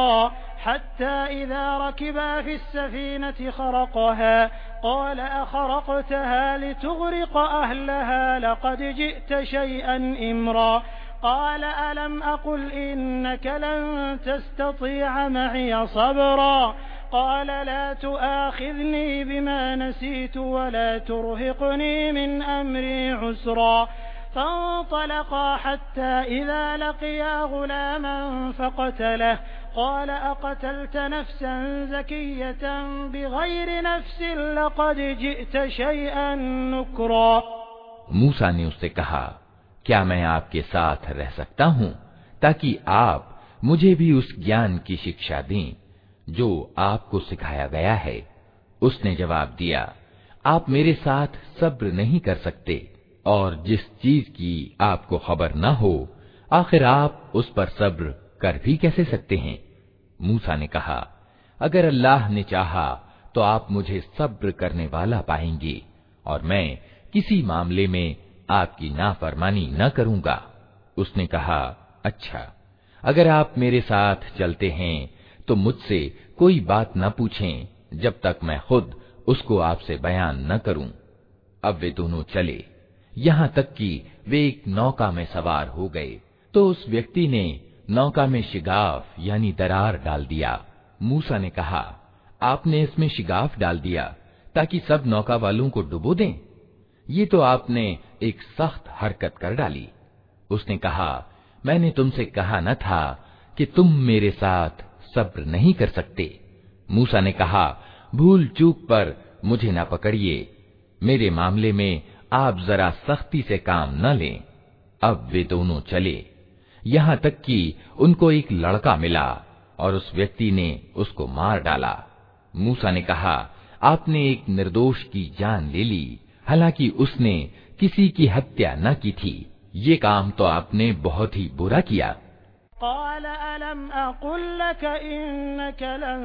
हत्ता इज़ा रकिबा फ़िस्सफ़ीनति ख़रक़हा क़ाल अख़रक़तहा लितुग़रिक़ अहलहा लक़द जि'त शैअन इम्रा क़ाल अलम अक़ुल इन्नका लन तस्ततीअ मइय सबरा क़ाल ला तुआख़िज़नी बिमा नसीतु वला तुरहिक़नी मिन अम्री उसरा फ़न्तलक़ा हत्ता इज़ा लक़िया ग़ुलामन फ़क़तलह क़ाल अक़तलत नफ़्सन ज़किय्यतन बिग़ैरि नफ़्सिन लक़द जि'त शैअन नुक्रा। मूसा ने उससे कहा, क्या मैं आपके साथ रह सकता हूँ ताकि आप मुझे भी उस ज्ञान की शिक्षा दें जो आपको सिखाया गया है। उसने जवाब दिया, आप मेरे साथ सब्र नहीं कर सकते और जिस चीज की आपको खबर न हो आखिर आप उस पर सब्र कर भी कैसे सकते हैं। मूसा ने कहा, अगर अल्लाह ने चाहा तो आप मुझे सब्र करने वाला पाएंगे और मैं किसी मामले में आपकी नाफरमानी न करूंगा। उसने कहा, अच्छा, अगर आप मेरे साथ चलते हैं तो मुझसे कोई बात न पूछें जब तक मैं खुद उसको आपसे बयान न करूं। अब वे दोनों चले, यहां तक कि वे एक नौका में सवार हो गए तो उस व्यक्ति ने नौका में शिगाफ यानी दरार डाल दिया। मूसा ने कहा, आपने इसमें शिगाफ डाल दिया ताकि सब नौका वालों को डुबो दें? ये तो आपने एक सख्त हरकत कर डाली। उसने कहा, मैंने तुमसे कहा न था कि तुम मेरे साथ सब्र नहीं कर सकते। मूसा ने कहा, भूल चूक पर मुझे न पकड़िए, मेरे मामले में आप जरा सख्ती से काम न लें। अब वे दोनों चले, यहां तक कि उनको एक लड़का मिला और उस व्यक्ति ने उसको मार डाला। मूसा ने कहा, आपने एक निर्दोष की जान ले ली, हालांकि उसने किसी की हत्या न की थी। ये काम तो आपने बहुत ही बुरा किया। क़ाल अलम अक़ुल लक इन्नका लन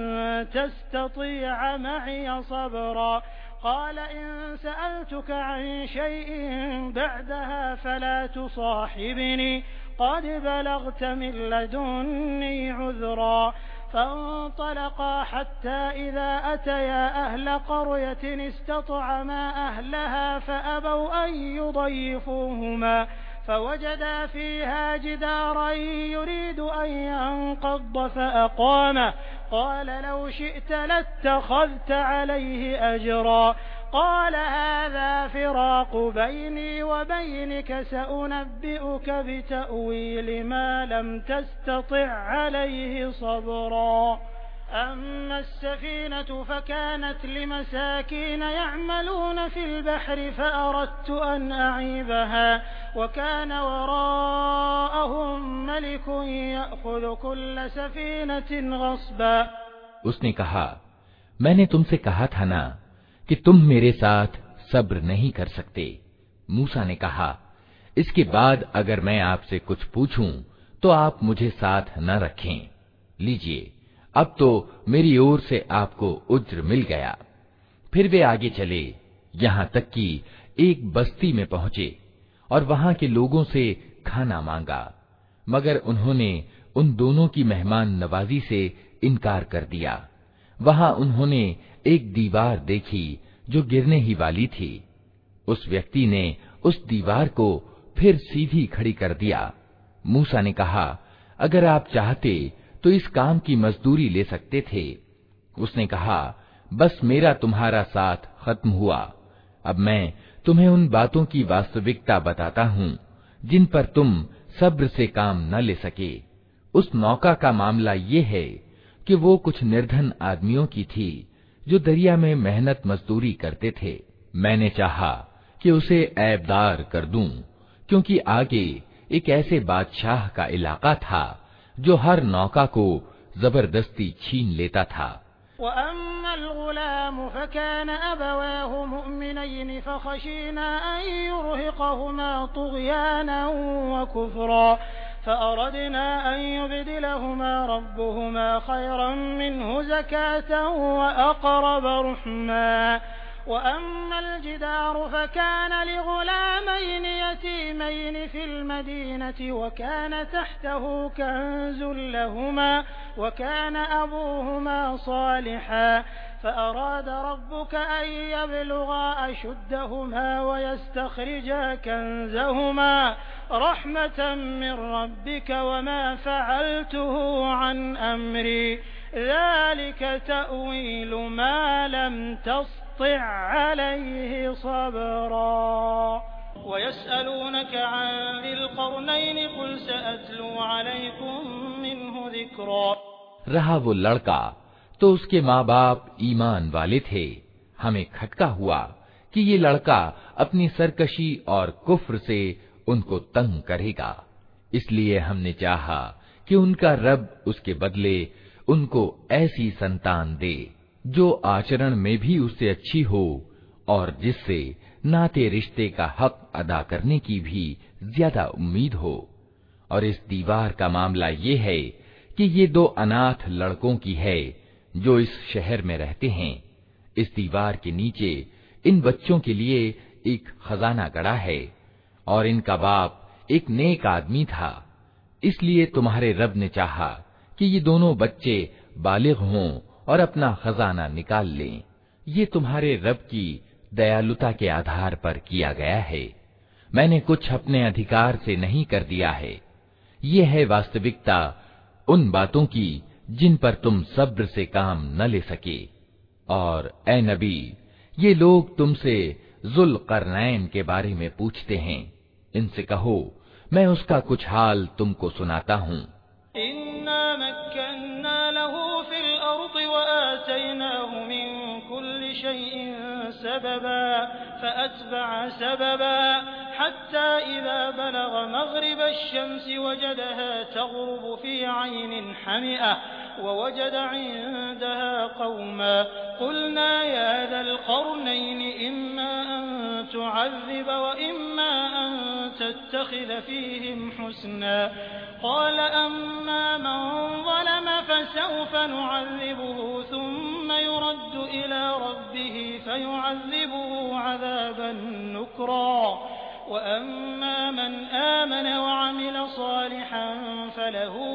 तस्ततीअ मइय सबरा क़ाल इन सअलतुका अन शैइन बअदहा फला तुसाहिबनी क़द बलगत मिन लदुन्नी उज़रा फ़न्तलक़ा हत्ता इज़ा अतया अहल क़रयतिन इस्तطعमा अहलहा फ़अबौ अन युضयिफ़ूहुमा فوجدا فيها جدارا يريد أن ينقض فأقامه قال لو شئت لاتخذت عليه أجرا قال هذا فراق بيني وبينك سأنبئك بتأويل ما لم تستطع عليه صبرا أما السفينة فكانت لمساكين يعملون في البحر فأردت أن أعيبها وكان وراءهم ملك يأخذ كل سفينة غصبا। उसने कहा, मैंने तुमसे कहा था ना कि तुम मेरे साथ सब्र नहीं कर सकते। मूसा ने कहा, इसके बाद अगर मैं आपसे कुछ पूछूं तो आप मुझे साथ न रखें। लीजिए, अब तो मेरी ओर से आपको उज्र मिल गया। फिर वे आगे चले, यहां तक कि एक बस्ती में पहुंचे और वहां के लोगों से खाना मांगा, मगर उन्होंने उन दोनों की मेहमान नवाजी से इनकार कर दिया। वहां उन्होंने एक दीवार देखी जो गिरने ही वाली थी। उस व्यक्ति ने उस दीवार को फिर सीधी खड़ी कर दिया। मूसा ने कहा, अगर आप चाहते तो इस काम की मजदूरी ले सकते थे। उसने कहा, बस मेरा तुम्हारा साथ खत्म हुआ। अब मैं तुम्हें उन बातों की वास्तविकता बताता हूँ जिन पर तुम सब्र से काम न ले सके। उस नौका का मामला ये है कि वो कुछ निर्धन आदमियों की थी जो दरिया में मेहनत मजदूरी करते थे। मैंने चाहा कि उसे ऐबदार कर दूं, क्योंकि आगे एक ऐसे बादशाह का इलाका था जो हर नौका को जबरदस्ती छीन लेता था। वअम्मल जिदार फकान लिगुलामैन यतीमैन फिल मदीनति वकान तहतहु कंजुल लहुमा वकान अबूहुमा सालिहा फअराद रब्बुक अन यबलुगा अशुद्धहुमा वयस्तखरिजा कंजहुमा रहमतन मिन रब्बिक वमा फअलतुहु अन अम्री ज़ालिक तअवीलु मा लम तस्ति अलैहि सबरा वयस्अलूनक अन ज़िल क़रनैन क़ुल सअत्लू अलैकुम मिन्हु ज़िक्रा। रहा वो लड़का तो उसके माँ बाप ईमान वाले थे। हमें खटका हुआ कि ये लड़का अपनी सरकशी और कुफ्र से उनको तंग करेगा, इसलिए हमने चाहा कि उनका रब उसके बदले उनको ऐसी संतान दे जो आचरण में भी उससे अच्छी हो और जिससे नाते रिश्ते का हक अदा करने की भी ज्यादा उम्मीद हो। और इस दीवार का मामला ये है कि ये दो अनाथ लड़कों की है जो इस शहर में रहते हैं। इस दीवार के नीचे इन बच्चों के लिए एक खजाना गड़ा है और इनका बाप एक नेक आदमी था। इसलिए तुम्हारे रब ने चाहा कि ये दोनों बच्चे बालिग हों और अपना खजाना निकाल लें। ये तुम्हारे रब की दयालुता के आधार पर किया गया है। मैंने कुछ अपने अधिकार से नहीं कर दिया है। ये है वास्तविकता उन बातों की जिन पर तुम सब्र से काम न ले सके। और ए नबी, ये लोग तुमसे ज़ुल्क़रनैन के बारे में पूछते हैं। इनसे कहो, मैं उसका कुछ हाल तुमको सुनाता हूँ। इन्ना मक्कन्ना लहू फिल अर्ज़ि व आतैनाहु मिन कुल्लि शैइन सबबा फअतबअ सबबा हत्ता इज़ा बलग मग़रिब अश-शम्सि वजदहा तग़रुबु फ़ी ऐनिन हमिअ ववजद इंदहा क़ौमा क़ुलना या ज़ल क़रनैन इम्मा अन तुअज़्ज़िब व इम्मा अन तत्तख़िज़ फ़ीहिम हुस्ना क़ाल अम्मा मन ज़लम फसौफ़ नुअज़्ज़िबुहु थुम्मा युरद्दु इला रब्बिहि फयुअज़्ज़िबुहु अज़ाबन नुक्रा वअम्मा मन आमन वअमिल सालिहन फलहु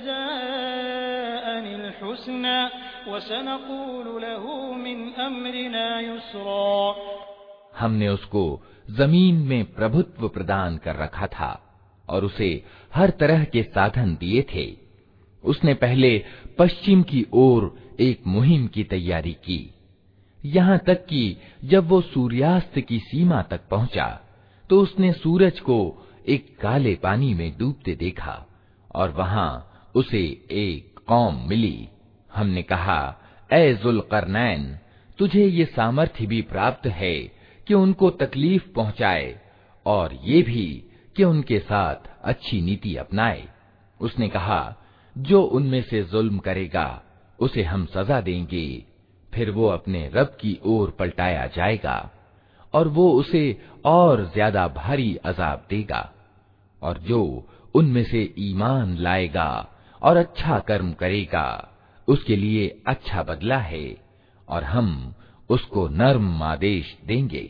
जज़ाअनिल हुस्ना वसनक़ूलु लहु मिन अम्रिना युस्रा। हमने उसको जमीन में प्रभुत्व प्रदान कर रखा था और उसे हर तरह के साधन दिए थे। उसने पहले पश्चिम की ओर एक मुहिम की तैयारी की, यहाँ तक कि जब वो सूर्यास्त की सीमा तक पहुंचा तो उसने सूरज को एक काले पानी में डूबते देखा और वहां उसे एक कौम मिली। हमने कहा, ए ज़ुल्क़रनैन, तुझे ये सामर्थ्य भी प्राप्त है कि उनको तकलीफ पहुंचाए और ये भी कि उनके साथ अच्छी नीति अपनाए। उसने कहा, जो उनमें से जुल्म करेगा उसे हम सजा देंगे, फिर वो अपने रब की ओर पलटाया जाएगा और वो उसे और ज्यादा भारी अजाब देगा। और जो उनमें से ईमान लाएगा और अच्छा कर्म करेगा उसके लिए अच्छा बदला है और हम उसको नर्म आदेश देंगे।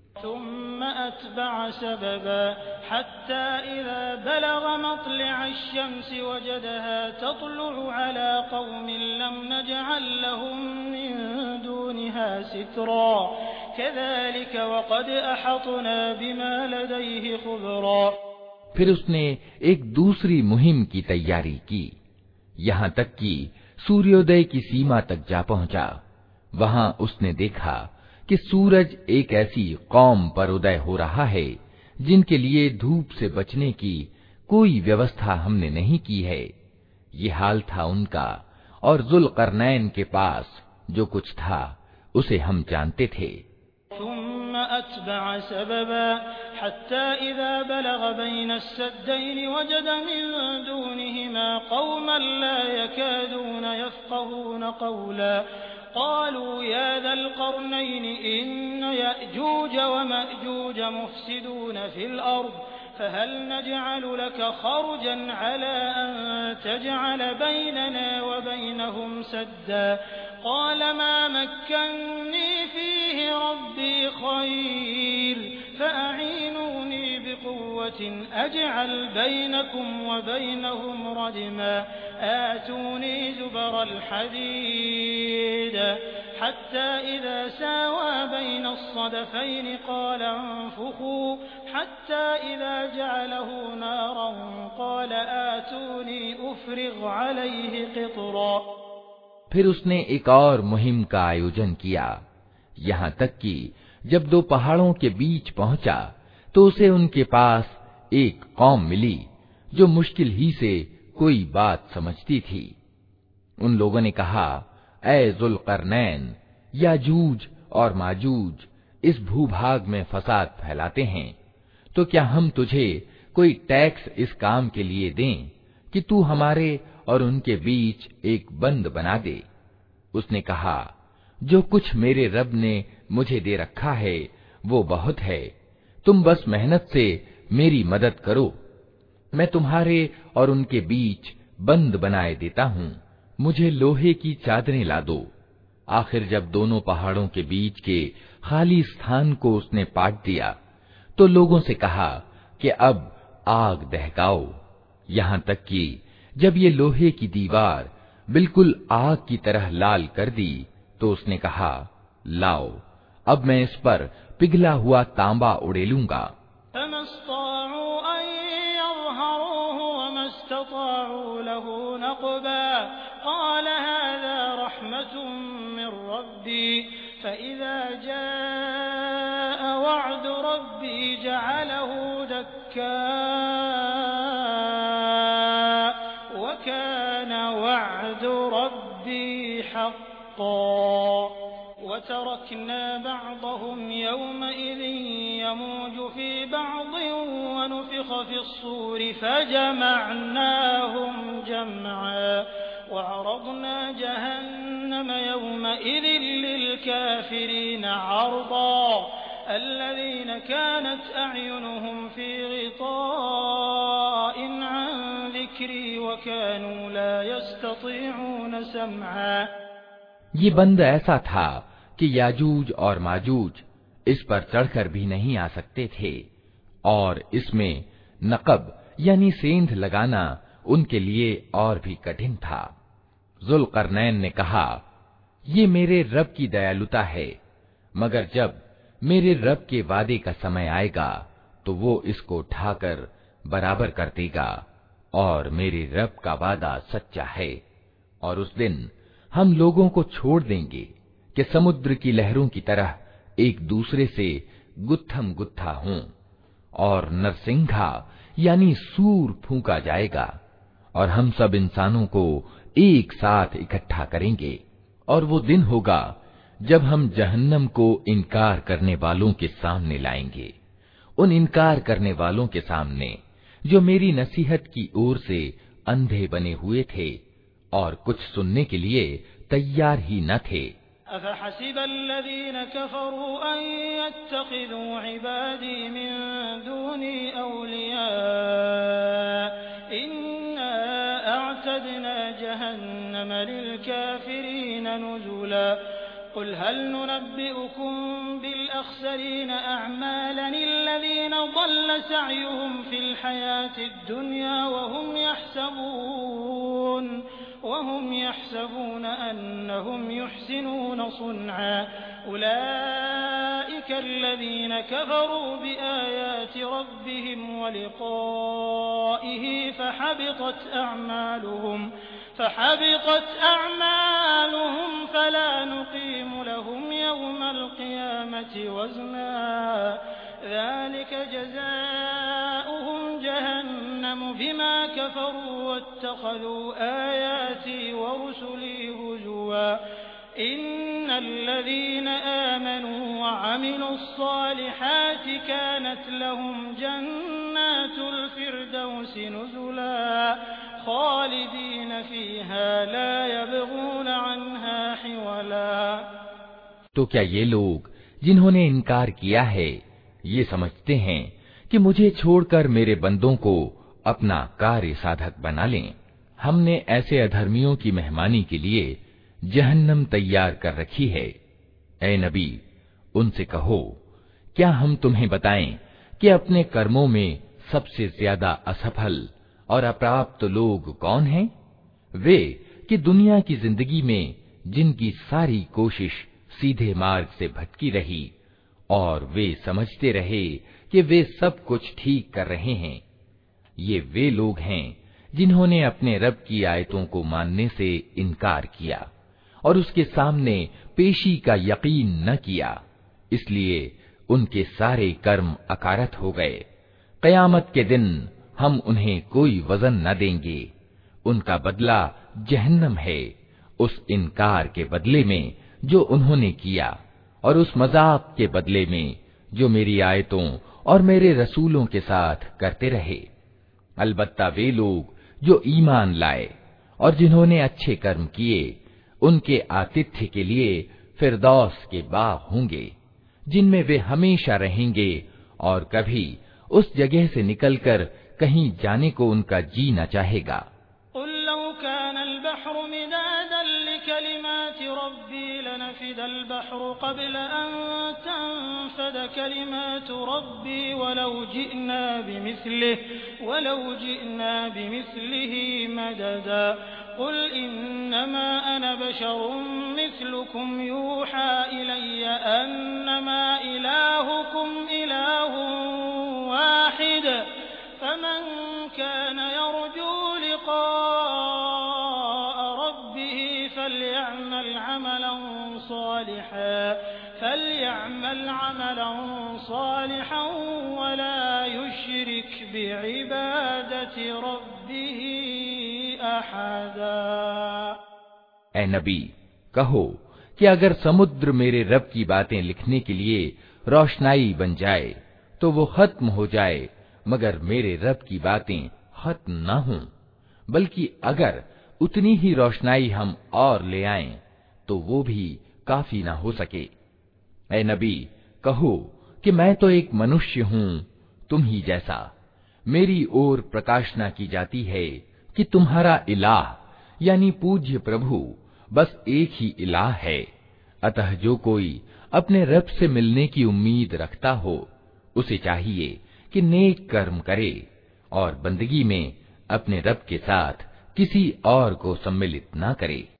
अतबअ सबबा हत्ता इज़ा बलग मत्लअ अश-शम्सि वजदहा तत्लुअु अला क़ौमिन लम नजअल लहुम मिन दूनिहा عليها سترا كذلك वक़द अहतना बिमा लदयहि ख़ुबरा। फिर उसने एक दूसरी मुहिम की तैयारी की, यहाँ तक कि सूर्योदय की सीमा तक जा पहुंचा। वहां उसने देखा कि सूरज एक ऐसी कौम पर उदय हो रहा है जिनके लिए धूप से बचने की कोई व्यवस्था हमने नहीं की है। ये हाल था उनका, और ज़ुल्क़रनैन के पास जो कुछ था उसे हम जानते थे। ثم أتبع سببا حتى إذا بلغ بين السدين وجد من دونهما قوما لا يكادون يفقهون قولا قالوا يا ذا القرنين إن يأجوج ومأجوج مفسدون في الأرض فهل نجعل لك خرجا على أن تجعل بيننا وبينهم سدا قال ما مكني فيه ربي خير فأعينوني بقوة أجعل بينكم وبينهم ردما آتوني زبر الحديد حتى إذا ساوى بين الصدفين قال انفخوا حتى إذا جعله نارا قال آتوني أفرغ عليه قطرا। फिर उसने एक और मुहिम का आयोजन किया, यहाँ तक कि जब दो पहाड़ों के बीच पहुंचा तो उसे उनके पास एक कौम मिली जो मुश्किल ही से कोई बात समझती थी। उन लोगों ने कहा, ऐ ज़ुल्क़रनैन, याजूज और माजूज इस भूभाग में फसाद फैलाते हैं, तो क्या हम तुझे कोई टैक्स इस काम के लिए दें कि तू हमारे और उनके बीच एक बंद बना दे। उसने कहा, जो कुछ मेरे रब ने मुझे दे रखा है वो बहुत है, तुम बस मेहनत से मेरी मदद करो, मैं तुम्हारे और उनके बीच बंद बनाए देता हूँ, मुझे लोहे की चादरें ला दो। आखिर जब दोनों पहाड़ों के बीच के खाली स्थान को उसने पाट दिया तो लोगों से कहा कि अब आग दहकाओ, यहाँ तक कि जब ये लोहे की दीवार बिल्कुल आग की तरह लाल कर दी तो उसने कहा, लाओ अब मैं इस पर पिघला हुआ तांबा उड़ेलूंगा। वतरकना बअदहुम यौमइज़िन यमूजु फी बअद वनुफ़िख़ फ़िस्सूरि फ़जमअनाहुम जमआ वअरضना जहन्नम यौमइज़िन लिलकाफ़िरीन अर्दा الذين كانت أعينهم في غطاء عن ذكري وكانوا لا يستطيعون سمعا। ये बंद ऐसा था कि याजूज और माजूज इस पर चढ़कर भी नहीं आ सकते थे, और इसमें नकब यानी सेंध लगाना उनके लिए और भी कठिन था। ज़ुल्क़रनैन ने कहा, ये मेरे रब की दयालुता है, मगर जब मेरे रब के वादे का समय आएगा तो वो इसको ढाकर बराबर कर देगा, और मेरे रब का वादा सच्चा है। और उस दिन हम लोगों को छोड़ देंगे कि समुद्र की लहरों की तरह एक दूसरे से गुत्थम गुत्था हों, और नरसिंघा यानी सूर फूंका जाएगा, और हम सब इंसानों को एक साथ इकट्ठा करेंगे। और वो दिन होगा जब हम जहन्नम को इनकार करने वालों के सामने लाएंगे, उन इनकार करने वालों के सामने जो मेरी नसीहत की ओर से अंधे बने हुए थे और कुछ सुनने के लिए तैयार ही न थे। अफ़हसिबल्लज़ीन कफ़रू अन यत्तख़िज़ू इबादी मिन दूनी औलिया इन्ना अअतदना जहन्नम लिलकाफ़िरीन नुज़ुला क़ुल हल नुनब्बिउकुम बिलअख़सरीन अअमालन अल्लज़ीन ضل सअयुहुम फ़िल हयातिद दुनिया वहुम यहसबून वहुम यहसबून अन्नहुम युहसिनून सुन्आ उलाइका अल्लज़ीना कफ़रू बिआयाति रब्बिहिम व लिक़ाइहि फहबितत अअमालुहुम फहबितत अअमालुहुम फला नुक़ीमु लहुम यौमल क़ियामति वज़ना ذلك جزاؤهم جهنم بما كفروا واتخذوا آياتي ورسلي هزوا إن الذين آمنوا وعملوا الصالحات كانت لهم جنات الفردوس نزلا خالدين فيها لا يبغون عنها حولا। तो क्या ये लोग जिन्होंने इनकार किया है ये समझते हैं कि मुझे छोड़कर मेरे बंदों को अपना कार्य साधक बना लें? हमने ऐसे अधर्मियों की मेहमानी के लिए जहन्नम तैयार कर रखी है। ऐ नबी, उनसे कहो, क्या हम तुम्हें बताएं कि अपने कर्मों में सबसे ज्यादा असफल और अप्राप्त लोग कौन हैं? वे कि दुनिया की जिंदगी में जिनकी सारी कोशिश सीधे मार्ग से भटकी रही और वे समझते रहे कि वे सब कुछ ठीक कर रहे हैं। ये वे लोग हैं जिन्होंने अपने रब की आयतों को मानने से इनकार किया और उसके सामने पेशी का यकीन न किया, इसलिए उनके सारे कर्म अकारत हो गए। क़यामत के दिन हम उन्हें कोई वजन न देंगे। उनका बदला जहन्नम है, उस इनकार के बदले में जो उन्होंने किया और उस मजाक के बदले में जो मेरी आयतों और मेरे रसूलों के साथ करते रहे। अलबत्ता वे लोग जो ईमान लाए और जिन्होंने अच्छे कर्म किए, उनके आतिथ्य के लिए फिरदौस के बाग होंगे जिनमें वे हमेशा रहेंगे और कभी उस जगह से निकलकर कहीं जाने को उनका जी न चाहेगा। कुल इन्नमा अना बशरुम मिस्लुकुम यूहा इलैया अन्नमा इलाहुकुम इलाहुन वाहिद फमन कान यरजू लिक़ाअ रब्बिही फलयअमल अमलन सालिहन फलयअमल अमलन सालिहन वला युश्रिक बिइबादति रब्बिही। ऐ नबी, कहो कि अगर समुद्र मेरे रब की बातें लिखने के लिए रोशनाई बन जाए तो वो खत्म हो जाए, मगर मेरे रब की बातें खत्म न हों, बल्कि अगर उतनी ही रोशनाई हम और ले आएं तो वो भी काफी न हो सके। ऐ नबी, कहो कि मैं तो एक मनुष्य हूं तुम ही जैसा। मेरी ओर प्रकाशना की जाती है कि तुम्हारा इलाह यानी पूज्य प्रभु बस एक ही इलाह है। अतः जो कोई अपने रब से मिलने की उम्मीद रखता हो, उसे चाहिए कि नेक कर्म करे और बंदगी में अपने रब के साथ किसी और को सम्मिलित न करे।